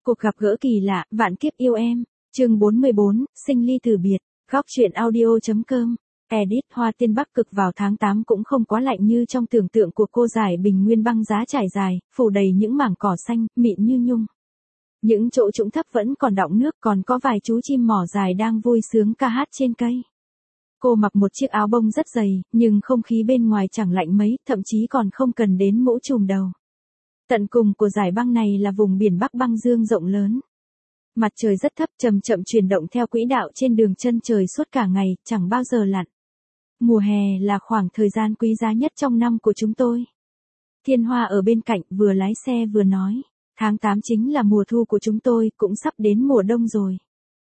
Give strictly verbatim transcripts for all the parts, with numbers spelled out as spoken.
Cuộc gặp gỡ kỳ lạ, vạn kiếp yêu em. Chương bốn mươi bốn, sinh ly từ biệt. Góc truyện audio.com. Edit. Hoa tiên Bắc Cực vào tháng tám cũng không quá lạnh như trong tưởng tượng của cô. Giải bình nguyên băng giá trải dài, phủ đầy những mảng cỏ xanh, mịn như nhung. Những chỗ trũng thấp vẫn còn đọng nước, còn có vài chú chim mỏ dài đang vui sướng ca hát trên cây. Cô mặc một chiếc áo bông rất dày, nhưng không khí bên ngoài chẳng lạnh mấy, thậm chí còn không cần đến mũ trùm đầu. Tận cùng của dải băng này là vùng biển Bắc băng dương rộng lớn. Mặt trời rất thấp, chậm chậm chuyển động theo quỹ đạo trên đường chân trời suốt cả ngày, chẳng bao giờ lặn. Mùa hè là khoảng thời gian quý giá nhất trong năm của chúng tôi. Thiên Hoa ở bên cạnh vừa lái xe vừa nói, tháng tám chính là mùa thu của chúng tôi, cũng sắp đến mùa đông rồi.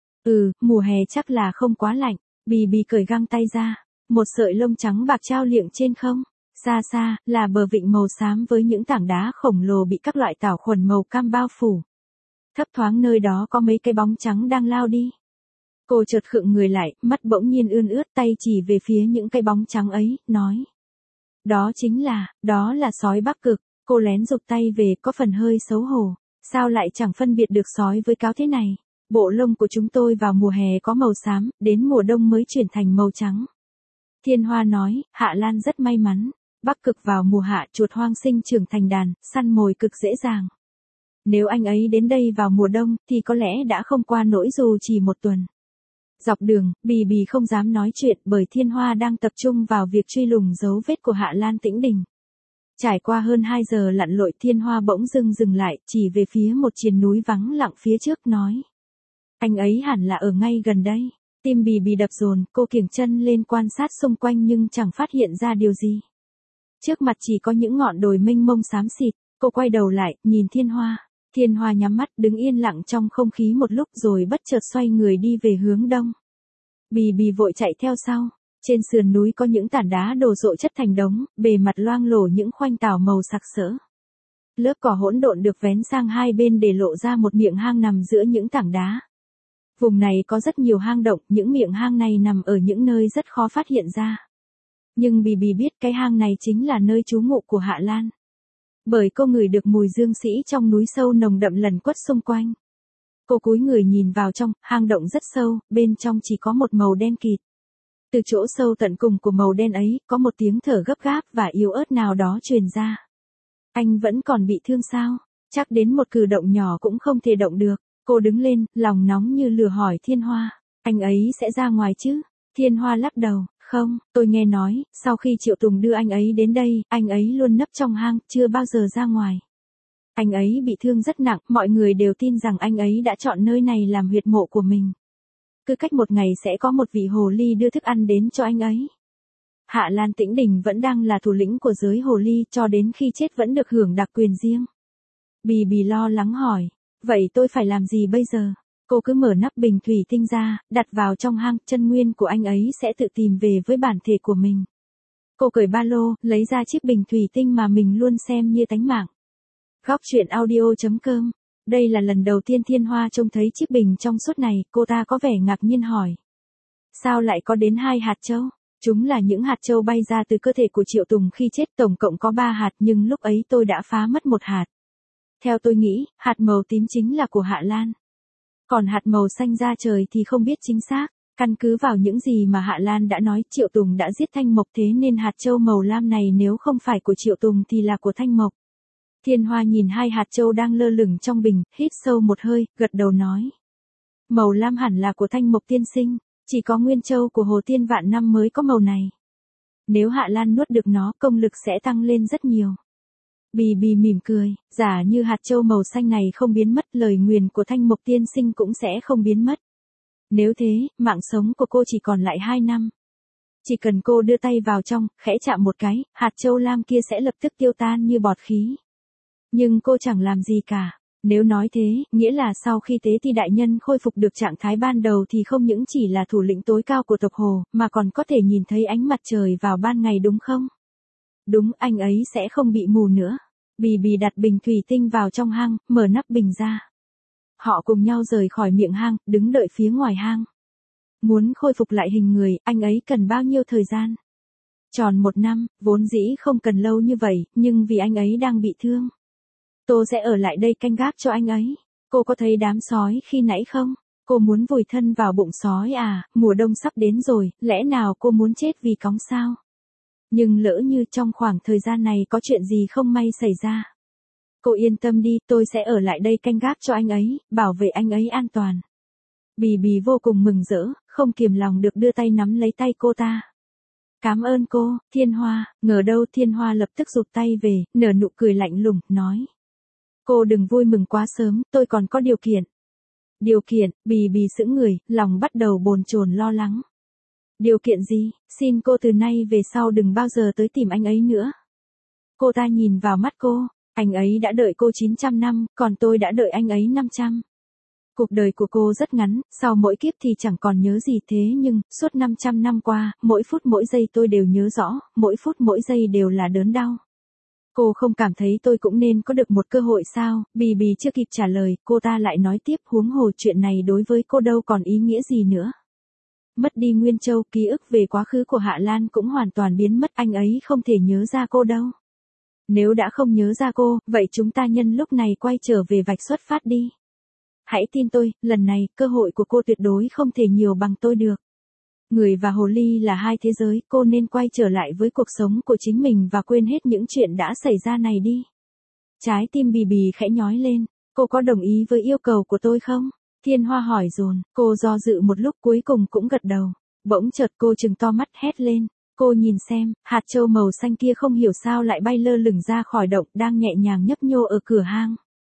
Ừ, mùa hè chắc là không quá lạnh. Bì bì cởi găng tay ra, một sợi lông trắng bạc trao liệng trên không. Xa xa, là bờ vịnh màu xám với những tảng đá khổng lồ bị các loại tảo khuẩn màu cam bao phủ. Thấp thoáng nơi đó có mấy cái bóng trắng đang lao đi. Cô chợt khựng người lại, mắt bỗng nhiên ươn ướt, tay chỉ về phía những cái bóng trắng ấy, nói. Đó chính là, đó là sói Bắc Cực. Cô lén giục tay về, có phần hơi xấu hổ. Sao lại chẳng phân biệt được sói với cáo thế này? Bộ lông của chúng tôi vào mùa hè có màu xám, đến mùa đông mới chuyển thành màu trắng. Thiên Hoa nói, Hạ Lan rất may mắn. Bắc Cực vào mùa hạ, chuột hoang sinh trưởng thành đàn, săn mồi cực dễ dàng. Nếu anh ấy đến đây vào mùa đông, thì có lẽ đã không qua nỗi dù chỉ một tuần. Dọc đường, Bì Bì không dám nói chuyện bởi Thiên Hoa đang tập trung vào việc truy lùng dấu vết của Hạ Lan Tĩnh Đình. Trải qua hơn hai giờ lặn lội, Thiên Hoa bỗng dưng dừng lại, chỉ về phía một triền núi vắng lặng phía trước, nói. Anh ấy hẳn là ở ngay gần đây. Tim Bì Bì đập dồn, cô kiểng chân lên quan sát xung quanh nhưng chẳng phát hiện ra điều gì. Trước mặt chỉ có những ngọn đồi mênh mông xám xịt. Cô quay đầu lại, nhìn Thiên Hoa. Thiên Hoa nhắm mắt, đứng yên lặng trong không khí một lúc rồi bất chợt xoay người đi về hướng đông. Bì Bì vội chạy theo sau. Trên sườn núi có những tảng đá đổ rộ chất thành đống, bề mặt loang lổ những khoanh tảo màu sặc sỡ. Lớp cỏ hỗn độn được vén sang hai bên để lộ ra một miệng hang nằm giữa những tảng đá. Vùng này có rất nhiều hang động, những miệng hang này nằm ở những nơi rất khó phát hiện ra. Nhưng Bì Bì biết cái hang này chính là nơi trú ngụ của Hạ Lan. Bởi cô ngửi được mùi dương sĩ trong núi sâu nồng đậm lẩn quất xung quanh. Cô cúi người nhìn vào trong, hang động rất sâu, bên trong chỉ có một màu đen kịt. Từ chỗ sâu tận cùng của màu đen ấy, có một tiếng thở gấp gáp và yếu ớt nào đó truyền ra. Anh vẫn còn bị thương sao? Chắc đến một cử động nhỏ cũng không thể động được. Cô đứng lên, lòng nóng như lửa hỏi Thiên Hoa. Anh ấy sẽ ra ngoài chứ? Thiên Hoa lắc đầu. Không, tôi nghe nói, sau khi Triệu Tùng đưa anh ấy đến đây, anh ấy luôn nấp trong hang, chưa bao giờ ra ngoài. Anh ấy bị thương rất nặng, mọi người đều tin rằng anh ấy đã chọn nơi này làm huyệt mộ của mình. Cứ cách một ngày sẽ có một vị hồ ly đưa thức ăn đến cho anh ấy. Hạ Lan Tĩnh Đình vẫn đang là thủ lĩnh của giới hồ ly, cho đến khi chết vẫn được hưởng đặc quyền riêng. Bì Bì lo lắng hỏi, vậy tôi phải làm gì bây giờ? Cô cứ mở nắp bình thủy tinh ra, đặt vào trong hang, chân nguyên của anh ấy sẽ tự tìm về với bản thể của mình. Cô cởi ba lô, lấy ra chiếc bình thủy tinh mà mình luôn xem như tánh mạng. Góc truyện audio.com. Đây là lần đầu tiên Thiên Hoa trông thấy chiếc bình trong suốt này, cô ta có vẻ ngạc nhiên hỏi. Sao lại có đến hai hạt châu? Chúng là những hạt châu bay ra từ cơ thể của Triệu Tùng khi chết, tổng cộng có ba hạt nhưng lúc ấy tôi đã phá mất một hạt. Theo tôi nghĩ, hạt màu tím chính là của Hạ Lan. Còn hạt màu xanh da trời thì không biết chính xác. Căn cứ vào những gì mà Hạ Lan đã nói, Triệu Tùng đã giết Thanh Mộc, thế nên hạt châu màu lam này nếu không phải của Triệu Tùng thì là của Thanh Mộc. Thiên Hoa nhìn hai hạt châu đang lơ lửng trong bình, hít sâu một hơi, gật đầu nói. Màu lam hẳn là của Thanh Mộc tiên sinh, chỉ có nguyên châu của Hồ Tiên Vạn Năm mới có màu này. Nếu Hạ Lan nuốt được nó, công lực sẽ tăng lên rất nhiều. Bì Bì mỉm cười, giả như hạt châu màu xanh này không biến mất, lời nguyền của Thanh Mộc tiên sinh cũng sẽ không biến mất. Nếu thế, mạng sống của cô chỉ còn lại hai năm. Chỉ cần cô đưa tay vào trong, khẽ chạm một cái, hạt châu lam kia sẽ lập tức tiêu tan như bọt khí. Nhưng cô chẳng làm gì cả. Nếu nói thế, nghĩa là sau khi Tế Ti đại nhân khôi phục được trạng thái ban đầu thì không những chỉ là thủ lĩnh tối cao của tộc Hồ, mà còn có thể nhìn thấy ánh mặt trời vào ban ngày đúng không? Đúng, anh ấy sẽ không bị mù nữa. Bì Bì đặt bình thủy tinh vào trong hang, mở nắp bình ra. Họ cùng nhau rời khỏi miệng hang, đứng đợi phía ngoài hang. Muốn khôi phục lại hình người, anh ấy cần bao nhiêu thời gian? Tròn một năm, vốn dĩ không cần lâu như vậy, nhưng vì anh ấy đang bị thương. Tôi sẽ ở lại đây canh gác cho anh ấy. Cô có thấy đám sói khi nãy không? Cô muốn vùi thân vào bụng sói à, mùa đông sắp đến rồi, lẽ nào cô muốn chết vì cóng sao? Nhưng lỡ như trong khoảng thời gian này có chuyện gì không may xảy ra. Cô yên tâm đi, tôi sẽ ở lại đây canh gác cho anh ấy, bảo vệ anh ấy an toàn. Bì bì vô cùng mừng rỡ, không kiềm lòng được đưa tay nắm lấy tay cô ta. Cảm ơn cô, Thiên Hoa, ngờ đâu Thiên Hoa lập tức rụt tay về, nở nụ cười lạnh lùng, nói. Cô đừng vui mừng quá sớm, tôi còn có điều kiện. Điều kiện, bì bì sững người, lòng bắt đầu bồn chồn lo lắng. Điều kiện gì, xin cô từ nay về sau đừng bao giờ tới tìm anh ấy nữa. Cô ta nhìn vào mắt cô, anh ấy đã đợi cô chín trăm năm, còn tôi đã đợi anh ấy năm trăm. Cuộc đời của cô rất ngắn, sau mỗi kiếp thì chẳng còn nhớ gì thế nhưng, suốt năm trăm năm qua, mỗi phút mỗi giây tôi đều nhớ rõ, mỗi phút mỗi giây đều là đớn đau. Cô không cảm thấy tôi cũng nên có được một cơ hội sao, bì bì chưa kịp trả lời, cô ta lại nói tiếp huống hồ chuyện này đối với cô đâu còn ý nghĩa gì nữa. Mất đi Nguyên Châu, ký ức về quá khứ của Hạ Lan cũng hoàn toàn biến mất, anh ấy không thể nhớ ra cô đâu. Nếu đã không nhớ ra cô, vậy chúng ta nhân lúc này quay trở về vạch xuất phát đi. Hãy tin tôi, lần này, cơ hội của cô tuyệt đối không thể nhiều bằng tôi được. Người và hồ ly là hai thế giới, cô nên quay trở lại với cuộc sống của chính mình và quên hết những chuyện đã xảy ra này đi. Trái tim bì bì khẽ nhói lên, cô có đồng ý với yêu cầu của tôi không? Thiên Hoa hỏi dồn, cô do dự một lúc cuối cùng cũng gật đầu. Bỗng chợt cô trừng to mắt hét lên. Cô nhìn xem, hạt châu màu xanh kia không hiểu sao lại bay lơ lửng ra khỏi động, đang nhẹ nhàng nhấp nhô ở cửa hang.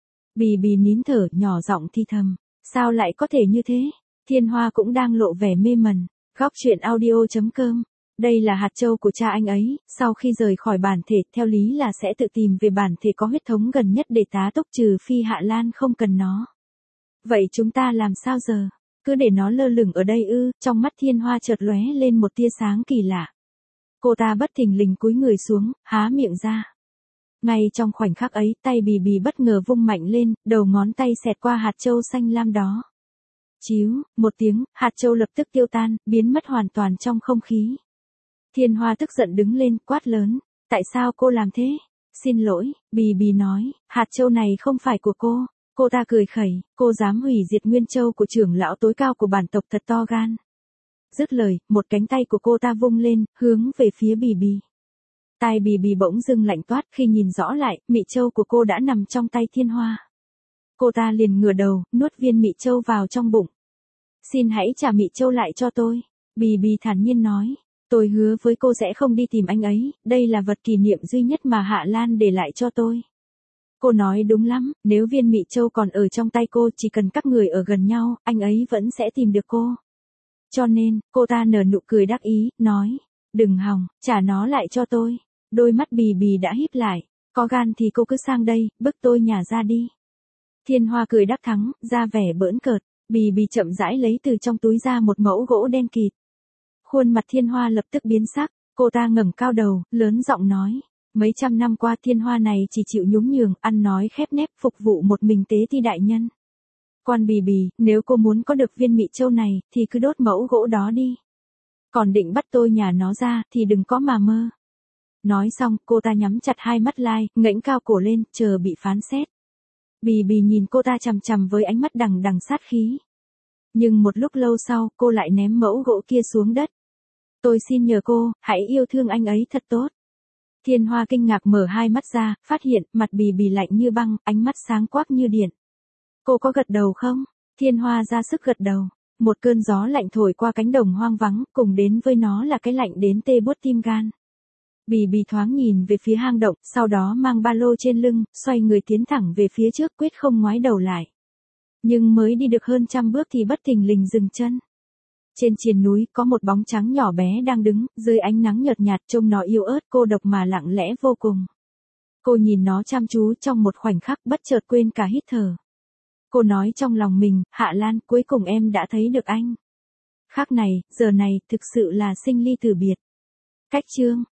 Bì bì nín thở, nhỏ giọng thi thầm, sao lại có thể như thế? Thiên Hoa cũng đang lộ vẻ mê mẩn. Góc truyện audio chấm com. Đây là hạt châu của cha anh ấy, sau khi rời khỏi bản thể, theo lý là sẽ tự tìm về bản thể có huyết thống gần nhất để tá túc, trừ phi Hạ Lan không cần nó. Vậy chúng ta làm sao giờ? Cứ để nó lơ lửng ở đây ư? Trong mắt Thiên Hoa chợt lóe lên một tia sáng kỳ lạ. Cô ta bất thình lình cúi người xuống, há miệng ra. Ngay trong khoảnh khắc ấy, tay bì bì bất ngờ vung mạnh lên, đầu ngón tay xẹt qua hạt châu xanh lam đó. Chíu, một tiếng, hạt châu lập tức tiêu tan, biến mất hoàn toàn trong không khí. Thiên Hoa tức giận đứng lên, quát lớn. Tại sao cô làm thế? Xin lỗi, bì bì nói, hạt châu này không phải của cô. Cô ta cười khẩy, cô dám hủy diệt Nguyên Châu của trưởng lão tối cao của bản tộc, thật to gan. Dứt lời, một cánh tay của cô ta vung lên, hướng về phía bì bì. Tai bì bì bỗng dưng lạnh toát, khi nhìn rõ lại, mị châu của cô đã nằm trong tay Thiên Hoa. Cô ta liền ngửa đầu, nuốt viên mị châu vào trong bụng. Xin hãy trả mị châu lại cho tôi. Bì bì thản nhiên nói. Tôi hứa với cô sẽ không đi tìm anh ấy, đây là vật kỷ niệm duy nhất mà Hạ Lan để lại cho tôi. Cô nói đúng lắm, nếu viên mị châu còn ở trong tay cô, chỉ cần các người ở gần nhau, anh ấy vẫn sẽ tìm được cô. Cho nên, cô ta nở nụ cười đắc ý, nói. Đừng hòng, trả nó lại cho tôi. Đôi mắt bì bì đã híp lại. Có gan thì cô cứ sang đây, bức tôi nhả ra đi. Thiên Hoa cười đắc thắng, ra vẻ bỡn cợt. Bì bì chậm rãi lấy từ trong túi ra một mẫu gỗ đen kịt. Khuôn mặt Thiên Hoa lập tức biến sắc, cô ta ngẩng cao đầu, lớn giọng nói. Mấy trăm năm qua Thiên Hoa này chỉ chịu nhún nhường, ăn nói khép nép, phục vụ một mình tế thi đại nhân. Quan bì bì, nếu cô muốn có được viên mị châu này, thì cứ đốt mẫu gỗ đó đi. Còn định bắt tôi nhả nó ra, thì đừng có mà mơ. Nói xong, cô ta nhắm chặt hai mắt lai, ngẩng cao cổ lên, chờ bị phán xét. Bì bì nhìn cô ta chằm chằm với ánh mắt đằng đằng sát khí. Nhưng một lúc lâu sau, cô lại ném mẫu gỗ kia xuống đất. Tôi xin nhờ cô, hãy yêu thương anh ấy thật tốt. Thiên Hoa kinh ngạc mở hai mắt ra, phát hiện, mặt bì bì lạnh như băng, ánh mắt sáng quắc như điện. Cô có gật đầu không? Thiên Hoa ra sức gật đầu. Một cơn gió lạnh thổi qua cánh đồng hoang vắng, cùng đến với nó là cái lạnh đến tê buốt tim gan. Bì bì thoáng nhìn về phía hang động, sau đó mang ba lô trên lưng, xoay người tiến thẳng về phía trước, quyết không ngoái đầu lại. Nhưng mới đi được hơn trăm bước thì bất thình lình dừng chân. Trên triền núi có một bóng trắng nhỏ bé đang đứng, dưới ánh nắng nhợt nhạt, trông nó yếu ớt, cô độc mà lặng lẽ vô cùng. Cô nhìn nó chăm chú trong một khoảnh khắc, bất chợt quên cả hít thở. Cô nói trong lòng mình, Hạ Lan, cuối cùng em đã thấy được anh. Khắc này, giờ này, thực sự là sinh ly tử biệt. Cách chương